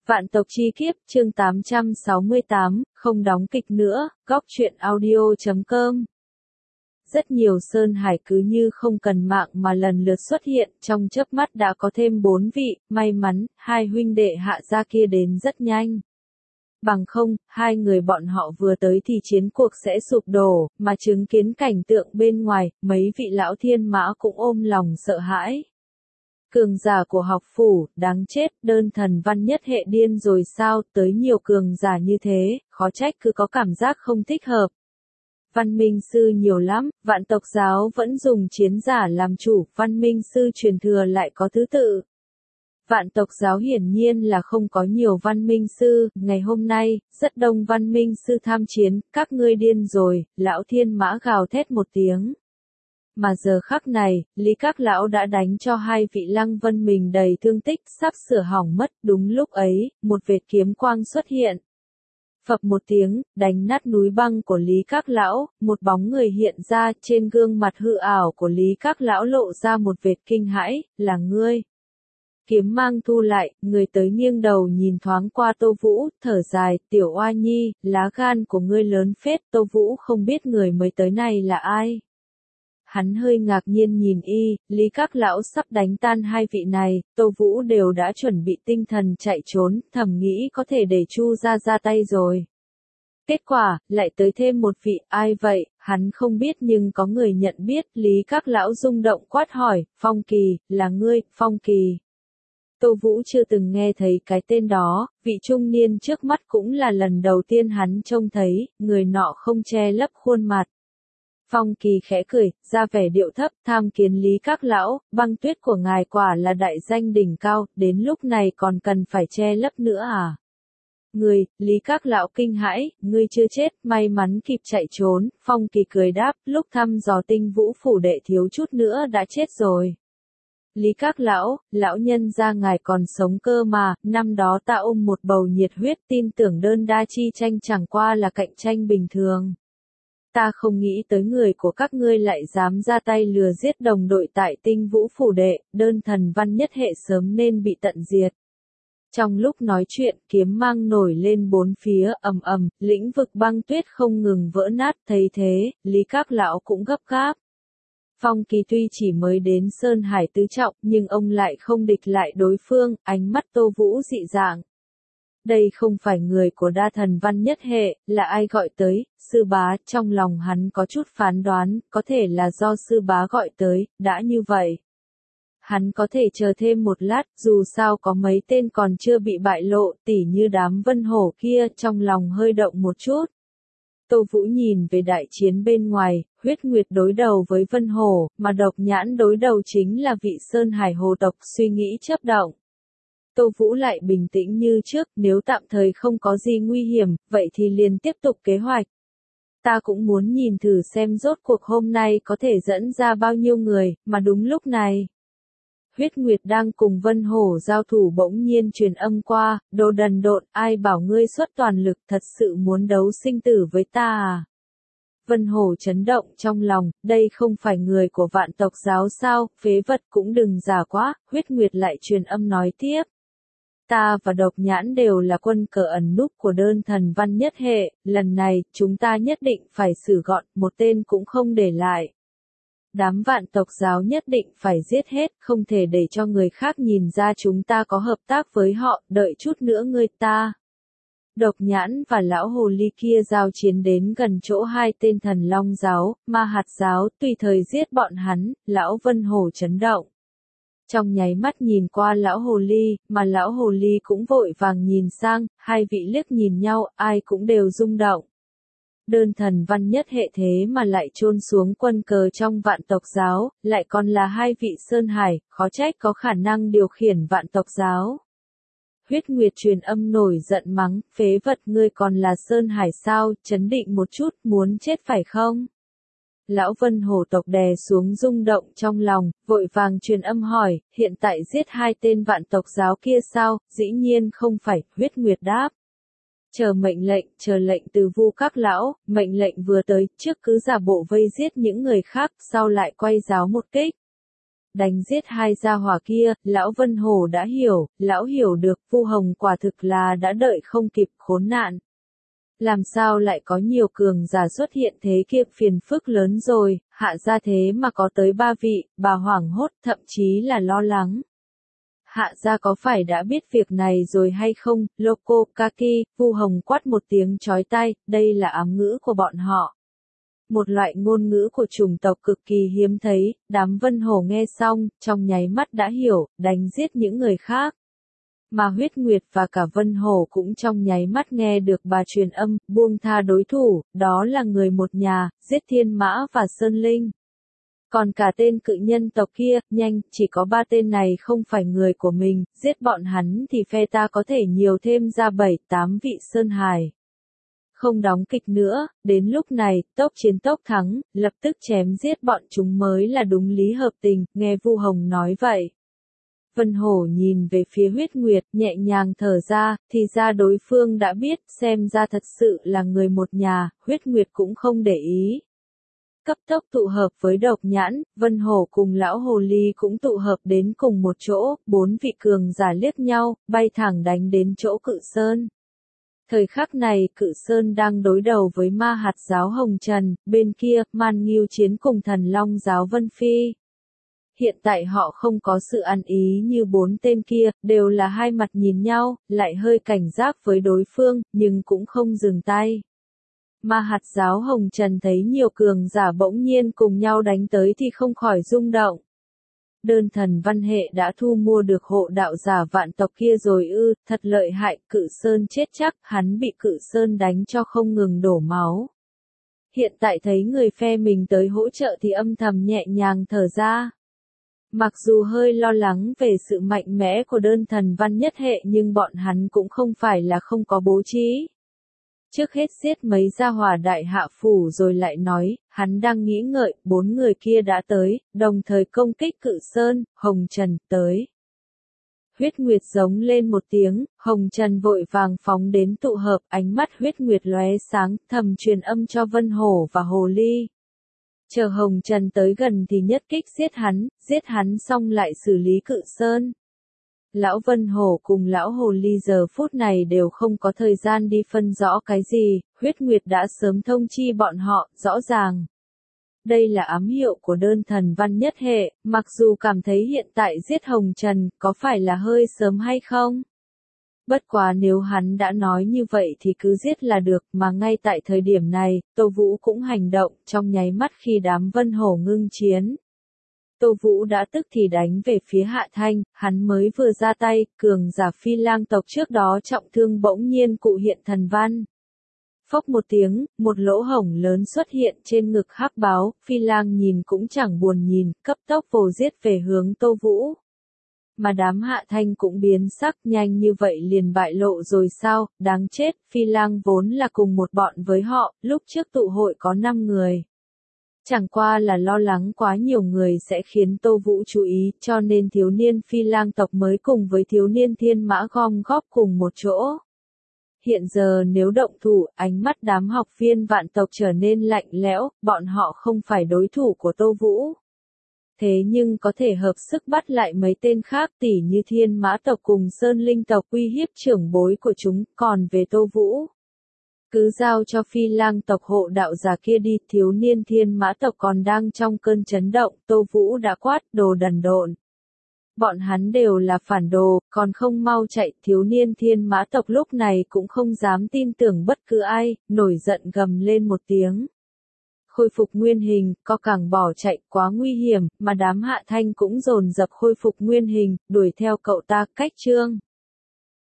Vạn tộc chi kiếp, chương 868, không đóng kịch nữa, góc truyện audio.com. Rất nhiều sơn hải cứ như không cần mạng mà lần lượt xuất hiện, trong chớp mắt đã có thêm 4 vị, may mắn, hai huynh đệ Hạ gia kia đến rất nhanh. Bằng không, hai người bọn họ vừa tới thì chiến cuộc sẽ sụp đổ, mà chứng kiến cảnh tượng bên ngoài, mấy vị lão thiên mã cũng ôm lòng sợ hãi. Cường giả của học phủ, đáng chết, đơn thần văn nhất hệ điên rồi sao, tới nhiều cường giả như thế, khó trách cứ có cảm giác không thích hợp. Văn minh sư nhiều lắm, vạn tộc giáo vẫn dùng chiến giả làm chủ, văn minh sư truyền thừa lại có thứ tự. Vạn tộc giáo hiển nhiên là không có nhiều văn minh sư, ngày hôm nay, rất đông văn minh sư tham chiến, các ngươi điên rồi, lão thiên mã gào thét một tiếng. Mà giờ khắc này, Lý Các Lão đã đánh cho hai vị Lăng Vân mình đầy thương tích, sắp sửa hỏng mất, đúng lúc ấy, một vệt kiếm quang xuất hiện. Phập một tiếng, đánh nát núi băng của Lý Các Lão, một bóng người hiện ra, trên gương mặt hư ảo của Lý Các Lão lộ ra một vệt kinh hãi, là ngươi. Kiếm mang thu lại, người tới nghiêng đầu nhìn thoáng qua Tô Vũ, thở dài, tiểu oa nhi, lá gan của ngươi lớn phết, Tô Vũ không biết người mới tới này là ai. Hắn hơi ngạc nhiên nhìn Lý Các Lão sắp đánh tan hai vị này, Tô Vũ đều đã chuẩn bị tinh thần chạy trốn, thầm nghĩ có thể để Chu ra tay rồi. Kết quả, lại tới thêm một vị, ai vậy, hắn không biết nhưng có người nhận biết, Lý Các Lão rung động quát hỏi, Phong Kỳ, là ngươi, Phong Kỳ. Tô Vũ chưa từng nghe thấy cái tên đó, vị trung niên trước mắt cũng là lần đầu tiên hắn trông thấy, người nọ không che lấp khuôn mặt. Phong Kỳ khẽ cười, ra vẻ điệu thấp, tham kiến Lý Các Lão, băng tuyết của ngài quả là đại danh đỉnh cao, đến lúc này còn cần phải che lấp nữa à? Lý Các Lão kinh hãi, ngươi chưa chết, may mắn kịp chạy trốn, Phong Kỳ cười đáp, lúc thăm dò Tinh Vũ phủ đệ thiếu chút nữa đã chết rồi. Lý Các Lão, lão nhân gia ngài còn sống cơ mà, năm đó ta ôm một bầu nhiệt huyết tin tưởng đơn đa chi tranh chẳng qua là cạnh tranh bình thường. Ta không nghĩ tới người của các ngươi lại dám ra tay lừa giết đồng đội tại Tinh Vũ phủ đệ, đơn thần văn nhất hệ sớm nên bị tận diệt. Trong lúc nói chuyện, kiếm mang nổi lên bốn phía, ầm ầm, lĩnh vực băng tuyết không ngừng vỡ nát, thấy thế, Lý Các Lão cũng gấp gáp. Phong Kỳ tuy chỉ mới đến Sơn Hải tứ trọng, nhưng ông lại không địch lại đối phương, ánh mắt Tô Vũ dị dạng. Đây không phải người của đa thần văn nhất hệ, là ai gọi tới, sư bá, trong lòng hắn có chút phán đoán, có thể là do sư bá gọi tới, đã như vậy. Hắn có thể chờ thêm một lát, dù sao có mấy tên còn chưa bị bại lộ, tỉ như đám vân hổ kia, trong lòng hơi động một chút. Tô Vũ nhìn về đại chiến bên ngoài, huyết nguyệt đối đầu với vân hổ, mà độc nhãn đối đầu chính là vị Sơn Hải hồ tộc, suy nghĩ chớp động. Tô Vũ lại bình tĩnh như trước, nếu tạm thời không có gì nguy hiểm, vậy thì liền tiếp tục kế hoạch. Ta cũng muốn nhìn thử xem rốt cuộc hôm nay có thể dẫn ra bao nhiêu người, mà đúng lúc này. Huyết Nguyệt đang cùng Vân Hổ giao thủ bỗng nhiên truyền âm qua, đồ đần độn, ai bảo ngươi xuất toàn lực thật sự muốn đấu sinh tử với ta à? Vân Hổ chấn động trong lòng, đây không phải người của vạn tộc giáo sao, phế vật cũng đừng giả quá, Huyết Nguyệt lại truyền âm nói tiếp. Ta và độc nhãn đều là quân cờ ẩn núp của đơn thần văn nhất hệ, lần này, chúng ta nhất định phải xử gọn, một tên cũng không để lại. Đám vạn tộc giáo nhất định phải giết hết, không thể để cho người khác nhìn ra chúng ta có hợp tác với họ, đợi chút nữa người ta. Độc nhãn và lão hồ ly kia giao chiến đến gần chỗ hai tên thần long giáo, ma hạt giáo, tùy thời giết bọn hắn, lão Vân Hổ chấn động. Trong nháy mắt nhìn qua lão hồ ly, mà lão hồ ly cũng vội vàng nhìn sang, hai vị liếc nhìn nhau, ai cũng đều rung động. Đơn thần văn nhất hệ thế mà lại chôn xuống quân cờ trong vạn tộc giáo, lại còn là hai vị Sơn Hải, khó trách có khả năng điều khiển vạn tộc giáo. Huyết Nguyệt truyền âm nổi giận mắng, phế vật ngươi còn là Sơn Hải sao, chấn định một chút, muốn chết phải không? Lão Vân Hổ tộc đè xuống rung động trong lòng, vội vàng truyền âm hỏi, hiện tại giết hai tên vạn tộc giáo kia sao, dĩ nhiên không phải, Huyết Nguyệt đáp. Chờ lệnh từ Vu Các Lão, mệnh lệnh vừa tới, trước cứ giả bộ vây giết những người khác, sau lại quay giáo một kích. đánh giết hai gia hỏa kia, lão Vân Hổ đã hiểu, lão hiểu được Vu Hồng quả thực là đã đợi không kịp khốn nạn. Làm sao lại có nhiều cường giả xuất hiện thế kia, phiền phức lớn rồi, hạ gia thế mà có tới 3 vị, bà hoảng hốt thậm chí là lo lắng. Hạ gia có phải đã biết việc này rồi hay không? Loco Kaki, Vu Hồng quát một tiếng chói tai, đây là ám ngữ của bọn họ. Một loại ngôn ngữ của chủng tộc cực kỳ hiếm thấy, đám Vân Hổ nghe xong, trong nháy mắt đã hiểu, đánh giết những người khác. Mà Huyết Nguyệt và cả Vân Hổ cũng trong nháy mắt nghe được bà truyền âm, buông tha đối thủ, đó là người một nhà, giết Thiên Mã và Sơn Linh. Còn cả tên cự nhân tộc kia, nhanh, chỉ có 3 tên này không phải người của mình, giết bọn hắn thì phe ta có thể nhiều thêm ra 7-8 vị Sơn Hài. Không đóng kịch nữa, đến lúc này, tốc chiến tốc thắng, lập tức chém giết bọn chúng mới là đúng lý hợp tình, nghe Vu Hồng nói vậy. Vân Hổ nhìn về phía Huyết Nguyệt, nhẹ nhàng thở ra, thì ra đối phương đã biết, xem ra thật sự là người một nhà, Huyết Nguyệt cũng không để ý. Cấp tốc tụ hợp với Độc Nhãn, Vân Hổ cùng lão Hồ Ly cũng tụ hợp đến cùng một chỗ, 4 vị cường giả liếc nhau, bay thẳng đánh đến chỗ Cự Sơn. Thời khắc này Cự Sơn đang đối đầu với Ma Hạt giáo Hồng Trần, bên kia, Man Ngưu chiến cùng Thần Long giáo Vân Phi. Hiện tại họ không có sự ăn ý như 4 tên kia, đều là hai mặt nhìn nhau, lại hơi cảnh giác với đối phương, nhưng cũng không dừng tay. Ma Hạt giáo Hồng Trần thấy nhiều cường giả bỗng nhiên cùng nhau đánh tới thì không khỏi rung động. Đơn Thần Văn Hệ đã thu mua được hộ đạo giả vạn tộc kia rồi ư, thật lợi hại, Cự Sơn chết chắc, hắn bị Cự Sơn đánh cho không ngừng đổ máu. Hiện tại thấy người phe mình tới hỗ trợ thì âm thầm nhẹ nhàng thở ra. Mặc dù hơi lo lắng về sự mạnh mẽ của Đơn Thần Văn Nhất Hệ nhưng bọn hắn cũng không phải là không có bố trí. Trước hết giết mấy gia hỏa đại hạ phủ rồi lại nói, hắn đang nghĩ ngợi, 4 người kia đã tới, đồng thời công kích Cự Sơn, Hồng Trần, tới. Huyết Nguyệt giống lên một tiếng, Hồng Trần vội vàng phóng đến tụ hợp, ánh mắt Huyết Nguyệt lóe sáng, thầm truyền âm cho Vân Hổ và Hồ Ly. Chờ Hồng Trần tới gần thì nhất kích giết hắn xong lại xử lý Cự Sơn. Lão Vân Hổ cùng lão Hồ Ly giờ phút này đều không có thời gian đi phân rõ cái gì, Huyết Nguyệt đã sớm thông chi bọn họ, rõ ràng. Đây là ám hiệu của Đơn Thần Văn Nhất Hệ, mặc dù cảm thấy hiện tại giết Hồng Trần, có phải là hơi sớm hay không? Bất quá nếu hắn đã nói như vậy thì cứ giết là được, mà ngay tại thời điểm này, Tô Vũ cũng hành động, trong nháy mắt khi đám Vân Hổ ngưng chiến. Tô Vũ đã tức thì đánh về phía Hạ Thanh, hắn mới vừa ra tay, cường giả Phi Lang tộc trước đó trọng thương bỗng nhiên cụ hiện thần văn. Phốc một tiếng, một lỗ hổng lớn xuất hiện trên ngực Hắc Báo, Phi Lang nhìn cũng chẳng buồn nhìn, cấp tốc vồ giết về hướng Tô Vũ. Mà đám Hạ Thanh cũng biến sắc, nhanh như vậy liền bại lộ rồi sao, đáng chết, Phi Lang vốn là cùng một bọn với họ, lúc trước tụ hội có 5 người. Chẳng qua là lo lắng quá nhiều người sẽ khiến Tô Vũ chú ý, cho nên thiếu niên Phi Lang tộc mới cùng với thiếu niên Thiên Mã gom góp cùng một chỗ. Hiện giờ nếu động thủ, ánh mắt đám học viên vạn tộc trở nên lạnh lẽo, bọn họ không phải đối thủ của Tô Vũ. Thế nhưng có thể hợp sức bắt lại mấy tên khác tỉ như Thiên Mã tộc cùng Sơn Linh tộc uy hiếp trưởng bối của chúng, còn về Tô Vũ. Cứ giao cho Phi Lang tộc hộ đạo giả kia đi, thiếu niên Thiên Mã tộc còn đang trong cơn chấn động, Tô Vũ đã quát, đồ đần độn. Bọn hắn đều là phản đồ, còn không mau chạy, thiếu niên Thiên Mã tộc lúc này cũng không dám tin tưởng bất cứ ai, nổi giận gầm lên một tiếng. Khôi phục nguyên hình, co cẳng bỏ chạy, quá nguy hiểm, mà đám Hạ Thanh cũng dồn dập khôi phục nguyên hình, đuổi theo cậu ta, cách chương.